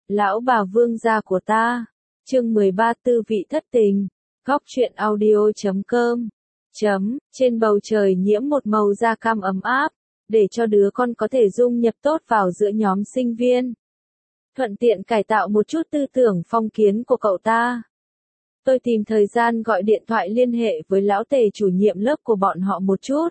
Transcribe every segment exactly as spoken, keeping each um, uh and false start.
Lão bà vương gia của ta. Chương mười ba Tư vị thất tình. Góc truyện audio chấm com. Chấm, trên bầu trời nhiễm một màu da cam ấm áp, để cho đứa con có thể dung nhập tốt vào giữa nhóm sinh viên. Thuận tiện cải tạo một chút tư tưởng phong kiến của cậu ta. Tôi tìm thời gian gọi điện thoại liên hệ với lão tề chủ nhiệm lớp của bọn họ một chút.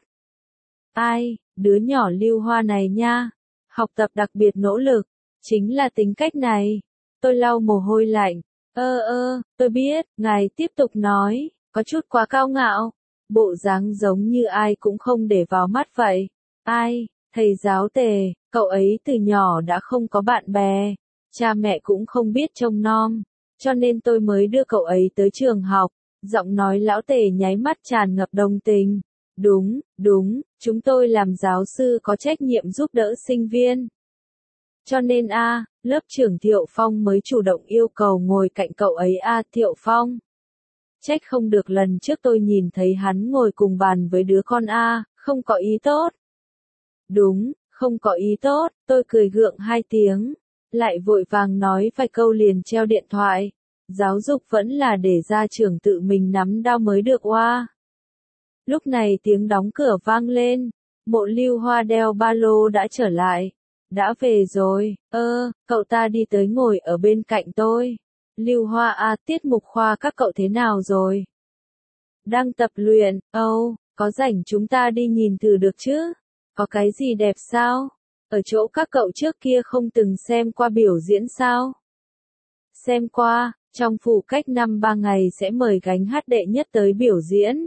Ai, đứa nhỏ Lưu Hoa này nha, học tập đặc biệt nỗ lực, chính là tính cách này. Tôi lau mồ hôi lạnh. Ơ ơ, tôi biết, ngài tiếp tục nói, có chút quá cao ngạo. Bộ dáng giống như ai cũng không để vào mắt vậy. Ai, thầy giáo tề, cậu ấy từ nhỏ đã không có bạn bè, cha mẹ cũng không biết trông nom, cho nên tôi mới đưa cậu ấy tới trường học. Giọng nói lão tề nháy mắt tràn ngập đồng tình. Đúng, đúng, chúng tôi làm giáo sư có trách nhiệm giúp đỡ sinh viên. Cho nên a, lớp trưởng Thiệu Phong mới chủ động yêu cầu ngồi cạnh cậu ấy a. Thiệu Phong. Trách không được lần trước tôi nhìn thấy hắn ngồi cùng bàn với đứa con a, không có ý tốt. Đúng, không có ý tốt, tôi cười gượng hai tiếng, lại vội vàng nói vài câu liền treo điện thoại. Giáo dục vẫn là để gia trưởng tự mình nắm đao mới được oa. Lúc này tiếng đóng cửa vang lên, Mộ Lưu Hoa đeo ba lô đã trở lại. Đã về rồi, ơ, cậu ta đi tới ngồi ở bên cạnh tôi. Lưu Hoa a, tiết mục khoa các cậu thế nào rồi? Đang tập luyện, âu, oh, có rảnh chúng ta đi nhìn thử được chứ? Có cái gì đẹp sao? Ở chỗ các cậu trước kia không từng xem qua biểu diễn sao? Xem qua, trong phủ cách năm ba ngày sẽ mời gánh hát đệ nhất tới biểu diễn.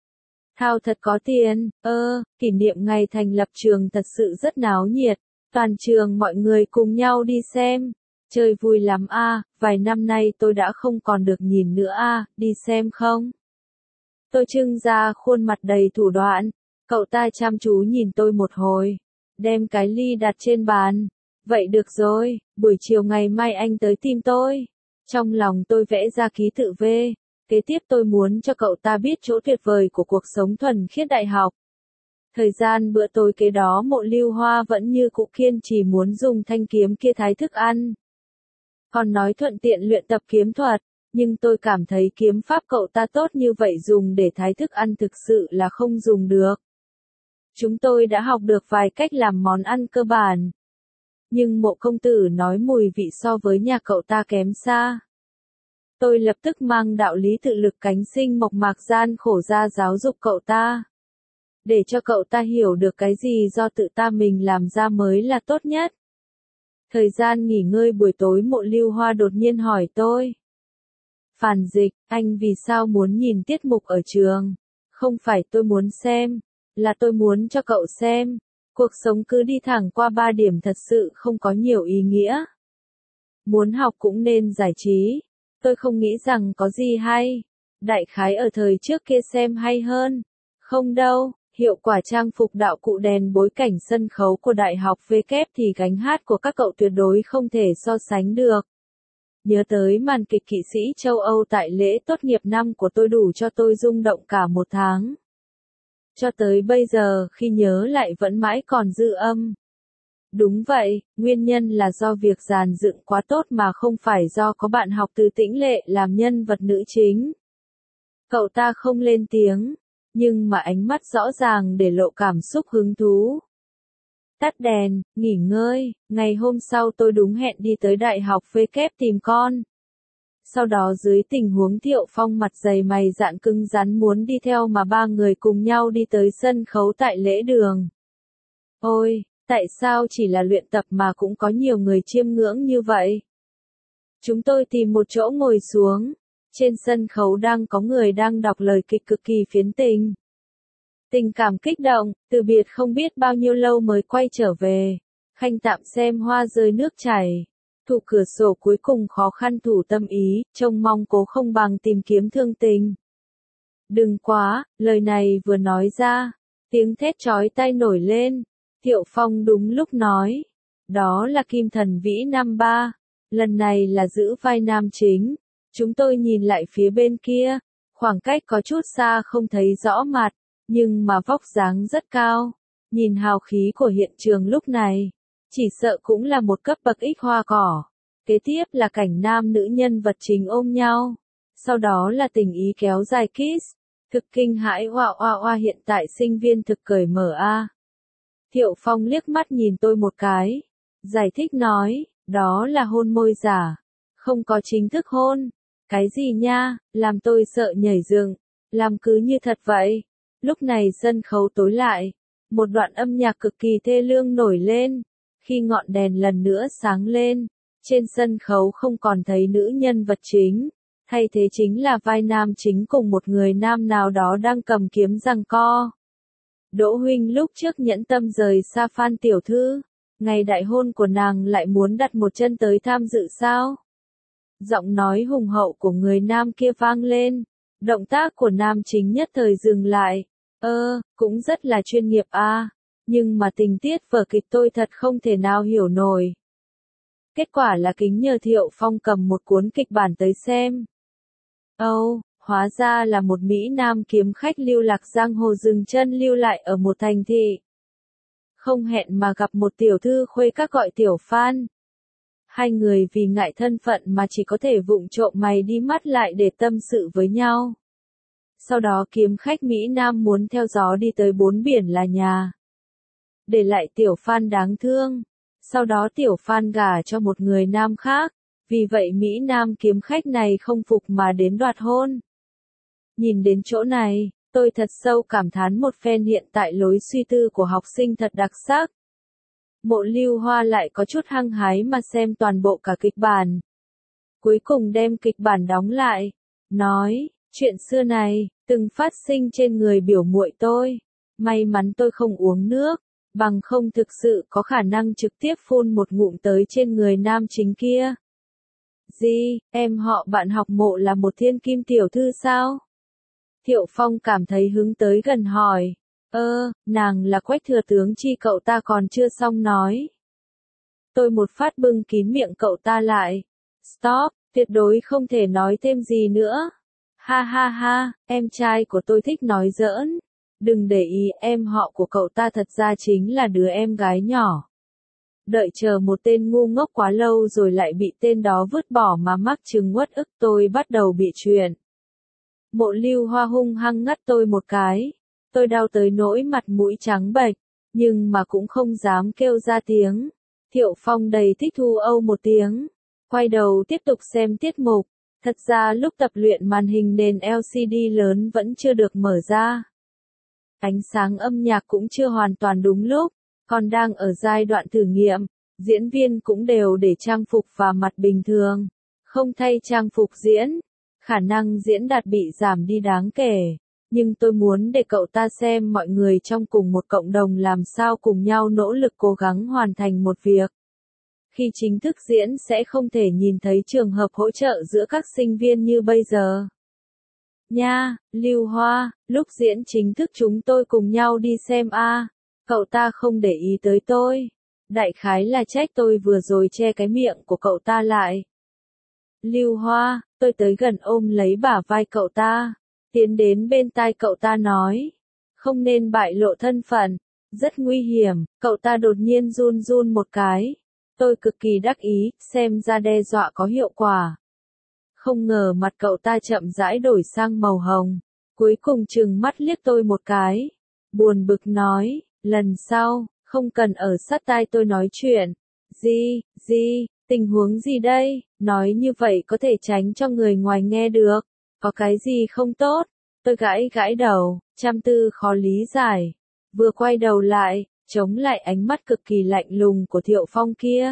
Thao thật có tiền, ơ, kỷ niệm ngày thành lập trường thật sự rất náo nhiệt. Toàn trường mọi người cùng nhau đi xem. Chơi vui lắm a, vài năm nay tôi đã không còn được nhìn nữa a, đi xem không? Tôi trưng ra khuôn mặt đầy thủ đoạn. Cậu ta chăm chú nhìn tôi một hồi, đem cái ly đặt trên bàn. Vậy được rồi, buổi chiều ngày mai anh tới tìm tôi. Trong lòng tôi vẽ ra ký tự V. Kế tiếp tôi muốn cho cậu ta biết chỗ tuyệt vời của cuộc sống thuần khiết đại học. Thời gian bữa tối kế đó Mộ Lưu Hoa vẫn như cũ kiên trì muốn dùng thanh kiếm kia thái thức ăn. Còn nói thuận tiện luyện tập kiếm thuật, nhưng tôi cảm thấy kiếm pháp cậu ta tốt như vậy dùng để thái thức ăn thực sự là không dùng được. Chúng tôi đã học được vài cách làm món ăn cơ bản. Nhưng Mộ công tử nói mùi vị so với nhà cậu ta kém xa. Tôi lập tức mang đạo lý tự lực cánh sinh mộc mạc gian khổ ra giáo dục cậu ta. Để cho cậu ta hiểu được cái gì do tự ta mình làm ra mới là tốt nhất. Thời gian nghỉ ngơi buổi tối Mộ Lưu Hoa đột nhiên hỏi tôi. Phản Dịch, anh vì sao muốn nhìn tiết mục ở trường? Không phải tôi muốn xem, là tôi muốn cho cậu xem. Cuộc sống cứ đi thẳng qua ba điểm thật sự không có nhiều ý nghĩa. Muốn học cũng nên giải trí. Tôi không nghĩ rằng có gì hay. Đại khái ở thời trước kia xem hay hơn. Không đâu. Hiệu quả trang phục đạo cụ đèn bối cảnh sân khấu của Đại học V kép thì gánh hát của các cậu tuyệt đối không thể so sánh được. Nhớ tới màn kịch kỵ sĩ châu Âu tại lễ tốt nghiệp năm của tôi đủ cho tôi rung động cả một tháng. Cho tới bây giờ khi nhớ lại vẫn mãi còn dư âm. Đúng vậy, nguyên nhân là do việc dàn dựng quá tốt mà không phải do có bạn học từ Tĩnh Lệ làm nhân vật nữ chính. Cậu ta không lên tiếng. Nhưng mà ánh mắt rõ ràng để lộ cảm xúc hứng thú. Tắt đèn, nghỉ ngơi, ngày hôm sau tôi đúng hẹn đi tới Đại học V kép tìm con. Sau đó dưới tình huống Thiệu Phong mặt dày mày dạn cứng rắn muốn đi theo mà ba người cùng nhau đi tới sân khấu tại lễ đường. Ôi, tại sao chỉ là luyện tập mà cũng có nhiều người chiêm ngưỡng như vậy? Chúng tôi tìm một chỗ ngồi xuống. Trên sân khấu đang có người đang đọc lời kịch cực kỳ phiến tình. Tình cảm kích động, từ biệt không biết bao nhiêu lâu mới quay trở về. Khanh tạm xem hoa rơi nước chảy. Thủ cửa sổ cuối cùng khó khăn thủ tâm ý, trông mong cố không bằng tìm kiếm thương tình. Đừng quá, lời này vừa nói ra. Tiếng thét chói tai nổi lên. Thiệu Phong đúng lúc nói. Đó là Kim Thần Vĩ năm ba. Lần này là giữ vai nam chính. Chúng tôi nhìn lại phía bên kia, khoảng cách có chút xa không thấy rõ mặt, nhưng mà vóc dáng rất cao. Nhìn hào khí của hiện trường lúc này, chỉ sợ cũng là một cấp bậc ích hoa cỏ. Kế tiếp là cảnh nam nữ nhân vật chính ôm nhau. Sau đó là tình ý kéo dài kiss. Thực kinh hãi oa oa oa hiện tại sinh viên thực cởi mở a. Thiệu Phong liếc mắt nhìn tôi một cái. Giải thích nói, đó là hôn môi giả. Không có chính thức hôn. Cái gì nha, làm tôi sợ nhảy dựng. Làm cứ như thật vậy. Lúc này sân khấu tối lại. Một đoạn âm nhạc cực kỳ thê lương nổi lên. Khi ngọn đèn lần nữa sáng lên. Trên sân khấu không còn thấy nữ nhân vật chính. Thay thế chính là vai nam chính cùng một người nam nào đó đang cầm kiếm giằng co. Đỗ huynh lúc trước nhẫn tâm rời xa Phan tiểu thư. Ngày đại hôn của nàng lại muốn đặt một chân tới tham dự sao? Giọng nói hùng hậu của người nam kia vang lên. Động tác của nam chính nhất thời dừng lại. Ơ, cũng rất là chuyên nghiệp a. Nhưng mà tình tiết vở kịch tôi thật không thể nào hiểu nổi. Kết quả là kính nhờ Thiệu Phong cầm một cuốn kịch bản tới xem. Âu, oh, hóa ra là một Mỹ Nam kiếm khách lưu lạc giang hồ dừng chân lưu lại ở một thành thị. Không hẹn mà gặp một tiểu thư khuê các gọi Tiểu Phan. Hai người vì ngại thân phận mà chỉ có thể vụng trộm mày đi mắt lại để tâm sự với nhau. Sau đó kiếm khách Mỹ Nam muốn theo gió đi tới bốn biển là nhà. Để lại Tiểu Phan đáng thương. Sau đó Tiểu Phan gả cho một người nam khác. Vì vậy Mỹ Nam kiếm khách này không phục mà đến đoạt hôn. Nhìn đến chỗ này, tôi thật sâu cảm thán một phen hiện tại lối suy tư của học sinh thật đặc sắc. Mộ Lưu Hoa lại có chút hăng hái mà xem toàn bộ cả kịch bản. Cuối cùng đem kịch bản đóng lại. Nói, chuyện xưa này, từng phát sinh trên người biểu muội tôi. May mắn tôi không uống nước. Bằng không thực sự có khả năng trực tiếp phun một ngụm tới trên người nam chính kia. Gì, em họ bạn học Mộ là một thiên kim tiểu thư sao? Thiệu Phong cảm thấy hứng tới gần hỏi. Ơ, nàng là Quách thừa tướng chi cậu ta còn chưa xong nói. Tôi một phát bưng kín miệng cậu ta lại. Stop, tuyệt đối không thể nói thêm gì nữa. Ha ha ha, em trai của tôi thích nói giỡn. Đừng để ý, em họ của cậu ta thật ra chính là đứa em gái nhỏ. Đợi chờ một tên ngu ngốc quá lâu rồi lại bị tên đó vứt bỏ mà mắc chứng uất ức, tôi bắt đầu bị chuyện. Mộ Lưu Hoa hung hăng ngắt tôi một cái. Tôi đau tới nỗi mặt mũi trắng bệch, nhưng mà cũng không dám kêu ra tiếng. Thiệu Phong đầy thích thu âu một tiếng. Quay đầu tiếp tục xem tiết mục. Thật ra lúc tập luyện màn hình nền lờ xê đê lớn vẫn chưa được mở ra. Ánh sáng âm nhạc cũng chưa hoàn toàn đúng lúc, còn đang ở giai đoạn thử nghiệm, diễn viên cũng đều để trang phục và mặt bình thường, không thay trang phục diễn, khả năng diễn đạt bị giảm đi đáng kể, nhưng tôi muốn để cậu ta xem mọi người trong cùng một cộng đồng làm sao cùng nhau nỗ lực cố gắng hoàn thành một việc. Khi chính thức diễn sẽ không thể nhìn thấy trường hợp hỗ trợ giữa các sinh viên như bây giờ. Nha, Lưu Hoa, lúc diễn chính thức chúng tôi cùng nhau đi xem a. Cậu ta không để ý tới tôi. Đại khái là trách tôi vừa rồi che cái miệng của cậu ta lại. Lưu Hoa, tôi tới gần ôm lấy bả vai cậu ta. Tiến đến bên tai cậu ta nói. Không nên bại lộ thân phận. Rất nguy hiểm, cậu ta đột nhiên run run một cái. Tôi cực kỳ đắc ý, xem ra đe dọa có hiệu quả. Không ngờ mặt cậu ta chậm rãi đổi sang màu hồng. Cuối cùng trừng mắt liếc tôi một cái. Buồn bực nói, lần sau, không cần ở sát tai tôi nói chuyện. Gì, gì, tình huống gì đây? Nói như vậy có thể tránh cho người ngoài nghe được. Có cái gì không tốt? Tôi gãi gãi đầu, trăm tư khó lý giải. Vừa quay đầu lại, chống lại ánh mắt cực kỳ lạnh lùng của Thiệu Phong kia.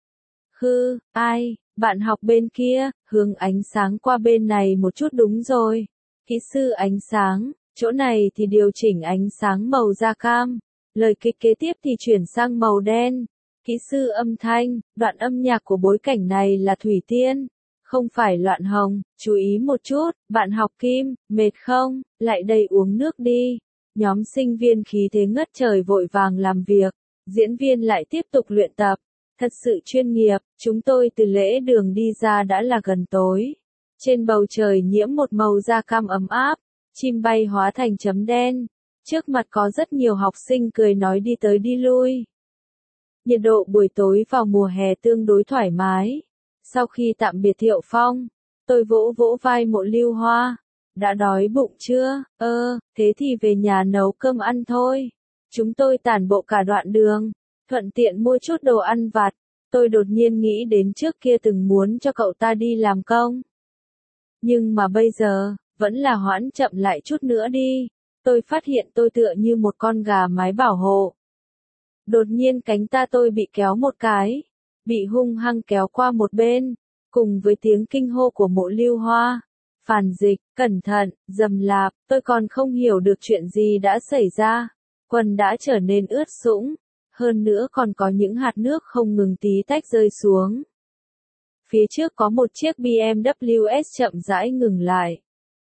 Hư, ai? Bạn học bên kia, hướng ánh sáng qua bên này một chút đúng rồi. Kỹ sư ánh sáng, chỗ này thì điều chỉnh ánh sáng màu da cam. Lời kịch kế tiếp thì chuyển sang màu đen. Kỹ sư âm thanh, đoạn âm nhạc của bối cảnh này là Thủy Tiên. Không phải Loạn Hồng, chú ý một chút, bạn học Kim, mệt không, lại đây uống nước đi. Nhóm sinh viên khí thế ngất trời vội vàng làm việc, diễn viên lại tiếp tục luyện tập. Thật sự chuyên nghiệp, chúng tôi từ lễ đường đi ra đã là gần tối. Trên bầu trời nhiễm một màu da cam ấm áp, chim bay hóa thành chấm đen. Trước mặt có rất nhiều học sinh cười nói đi tới đi lui. Nhiệt độ buổi tối vào mùa hè tương đối thoải mái. Sau khi tạm biệt Thiệu Phong, tôi vỗ vỗ vai Mộ Lưu Hoa. Đã đói bụng chưa? Ơ, thế thì về nhà nấu cơm ăn thôi. Chúng tôi tản bộ cả đoạn đường, thuận tiện mua chút đồ ăn vặt. Tôi đột nhiên nghĩ đến trước kia từng muốn cho cậu ta đi làm công. Nhưng mà bây giờ, vẫn là hoãn chậm lại chút nữa đi. Tôi phát hiện tôi tựa như một con gà mái bảo hộ. Đột nhiên cánh ta tôi bị kéo một cái, bị hung hăng kéo qua một bên, cùng với tiếng kinh hô của Mộ Lưu Hoa. Phản Dịch, cẩn thận, dầm lạp, tôi còn không hiểu được chuyện gì đã xảy ra. Quần đã trở nên ướt sũng, hơn nữa còn có những hạt nước không ngừng tí tách rơi xuống. Phía trước có một chiếc bê em vê ét chậm rãi ngừng lại.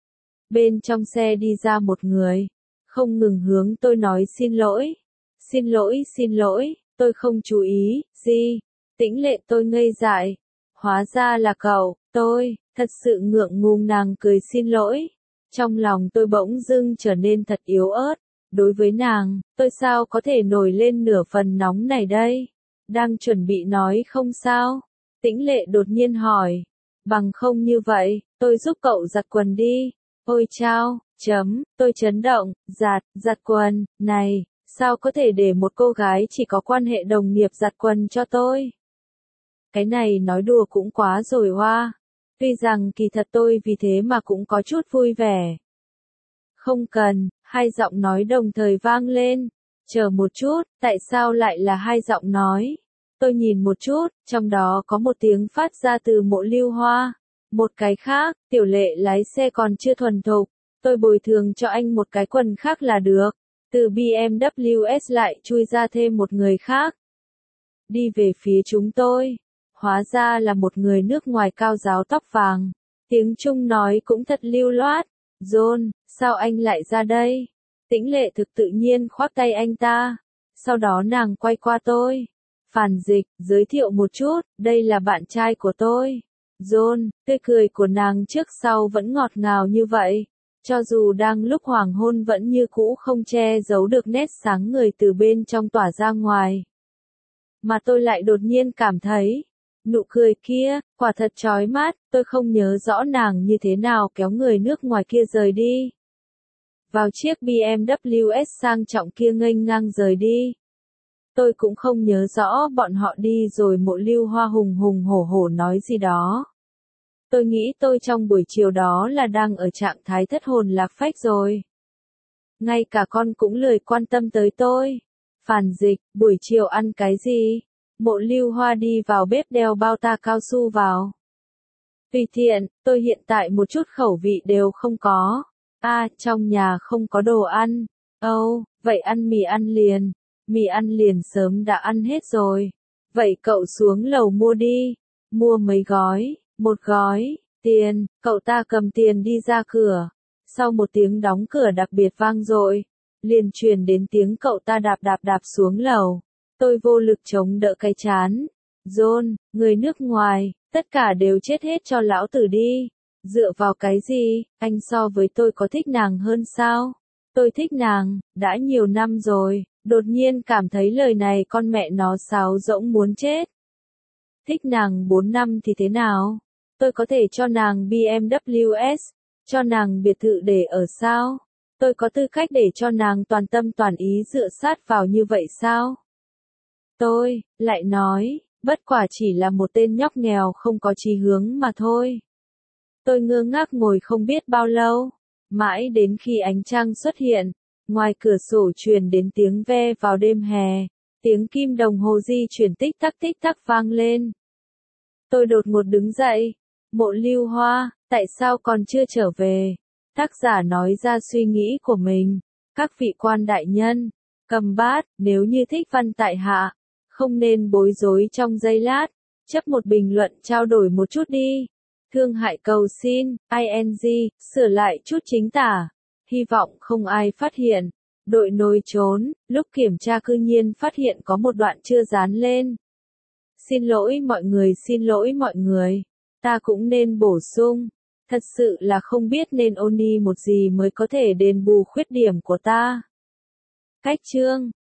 Bên trong xe đi ra một người, không ngừng hướng tôi nói xin lỗi. Xin lỗi, xin lỗi, tôi không chú ý, gì? Tĩnh Lệ, tôi ngây dại. Hóa ra là cậu, tôi, thật sự ngượng ngùng nàng cười xin lỗi. Trong lòng tôi bỗng dưng trở nên thật yếu ớt. Đối với nàng, tôi sao có thể nổi lên nửa phần nóng này đây? Đang chuẩn bị nói không sao? Tĩnh Lệ đột nhiên hỏi. Bằng không như vậy, tôi giúp cậu giặt quần đi. Ôi chao, chấm, tôi chấn động, giặt, giặt quần, này, sao có thể để một cô gái chỉ có quan hệ đồng nghiệp giặt quần cho tôi? Cái này nói đùa cũng quá rồi hoa. Tuy rằng kỳ thật tôi vì thế mà cũng có chút vui vẻ. Không cần, hai giọng nói đồng thời vang lên. Chờ một chút, tại sao lại là hai giọng nói? Tôi nhìn một chút, trong đó có một tiếng phát ra từ Mộ Lưu Hoa. Một cái khác, Tiểu Lệ lái xe còn chưa thuần thục. Tôi bồi thường cho anh một cái quần khác là được. Từ bê em vê ét lại chui ra thêm một người khác. Đi về phía chúng tôi. Hóa ra là một người nước ngoài cao ráo tóc vàng. Tiếng Trung nói cũng thật lưu loát. John, sao anh lại ra đây? Tĩnh Lệ thực tự nhiên khoác tay anh ta. Sau đó nàng quay qua tôi. Phản Dịch, giới thiệu một chút, đây là bạn trai của tôi. John, tươi cười của nàng trước sau vẫn ngọt ngào như vậy. Cho dù đang lúc hoàng hôn vẫn như cũ không che giấu được nét sáng người từ bên trong tỏa ra ngoài. Mà tôi lại đột nhiên cảm thấy, nụ cười kia, quả thật chói mắt, tôi không nhớ rõ nàng như thế nào kéo người nước ngoài kia rời đi. Vào chiếc bê em vê ét sang trọng kia nghênh ngang rời đi. Tôi cũng không nhớ rõ bọn họ đi rồi Mộ Lưu Hoa hùng hùng hổ hổ nói gì đó. Tôi nghĩ tôi trong buổi chiều đó là đang ở trạng thái thất hồn lạc phách rồi. Ngay cả con cũng lười quan tâm tới tôi. Phản Dịch, buổi chiều ăn cái gì? Mộ Lưu Hoa đi vào bếp đeo bao ta cao su vào. Tùy tiện, tôi hiện tại một chút khẩu vị đều không có. A, à, trong nhà không có đồ ăn. Âu, oh, vậy ăn mì ăn liền. Mì ăn liền sớm đã ăn hết rồi. Vậy cậu xuống lầu mua đi. Mua mấy gói, một gói, tiền, cậu ta cầm tiền đi ra cửa. Sau một tiếng đóng cửa đặc biệt vang dội, liền truyền đến tiếng cậu ta đạp đạp đạp xuống lầu. Tôi vô lực chống đỡ cái chán. John, người nước ngoài, tất cả đều chết hết cho lão tử đi. Dựa vào cái gì, anh so với tôi có thích nàng hơn sao? Tôi thích nàng, đã nhiều năm rồi, đột nhiên cảm thấy lời này con mẹ nó sáo rỗng muốn chết. Thích nàng bốn năm thì thế nào? Tôi có thể cho nàng bê em vê ét, cho nàng biệt thự để ở sao? Tôi có tư cách để cho nàng toàn tâm toàn ý dựa sát vào như vậy sao? Tôi, lại nói, bất quả chỉ là một tên nhóc nghèo không có chí hướng mà thôi. Tôi ngơ ngác ngồi không biết bao lâu, mãi đến khi ánh trăng xuất hiện, ngoài cửa sổ truyền đến tiếng ve vào đêm hè, tiếng kim đồng hồ di chuyển tích tắc tích tắc vang lên. Tôi đột ngột đứng dậy. Mộ Lưu Hoa, tại sao còn chưa trở về? Tác giả nói ra suy nghĩ của mình. Các vị quan đại nhân, cầm bát, nếu như thích văn tại hạ, không nên bối rối trong giây lát, chấp một bình luận trao đổi một chút đi. Thương hại cầu xin, ing, sửa lại chút chính tả. Hy vọng không ai phát hiện. Đội nồi trốn, lúc kiểm tra cư nhiên phát hiện có một đoạn chưa dán lên. Xin lỗi mọi người, xin lỗi mọi người. Ta cũng nên bổ sung. Thật sự là không biết nên ôn đi một gì mới có thể đền bù khuyết điểm của ta. Cách chương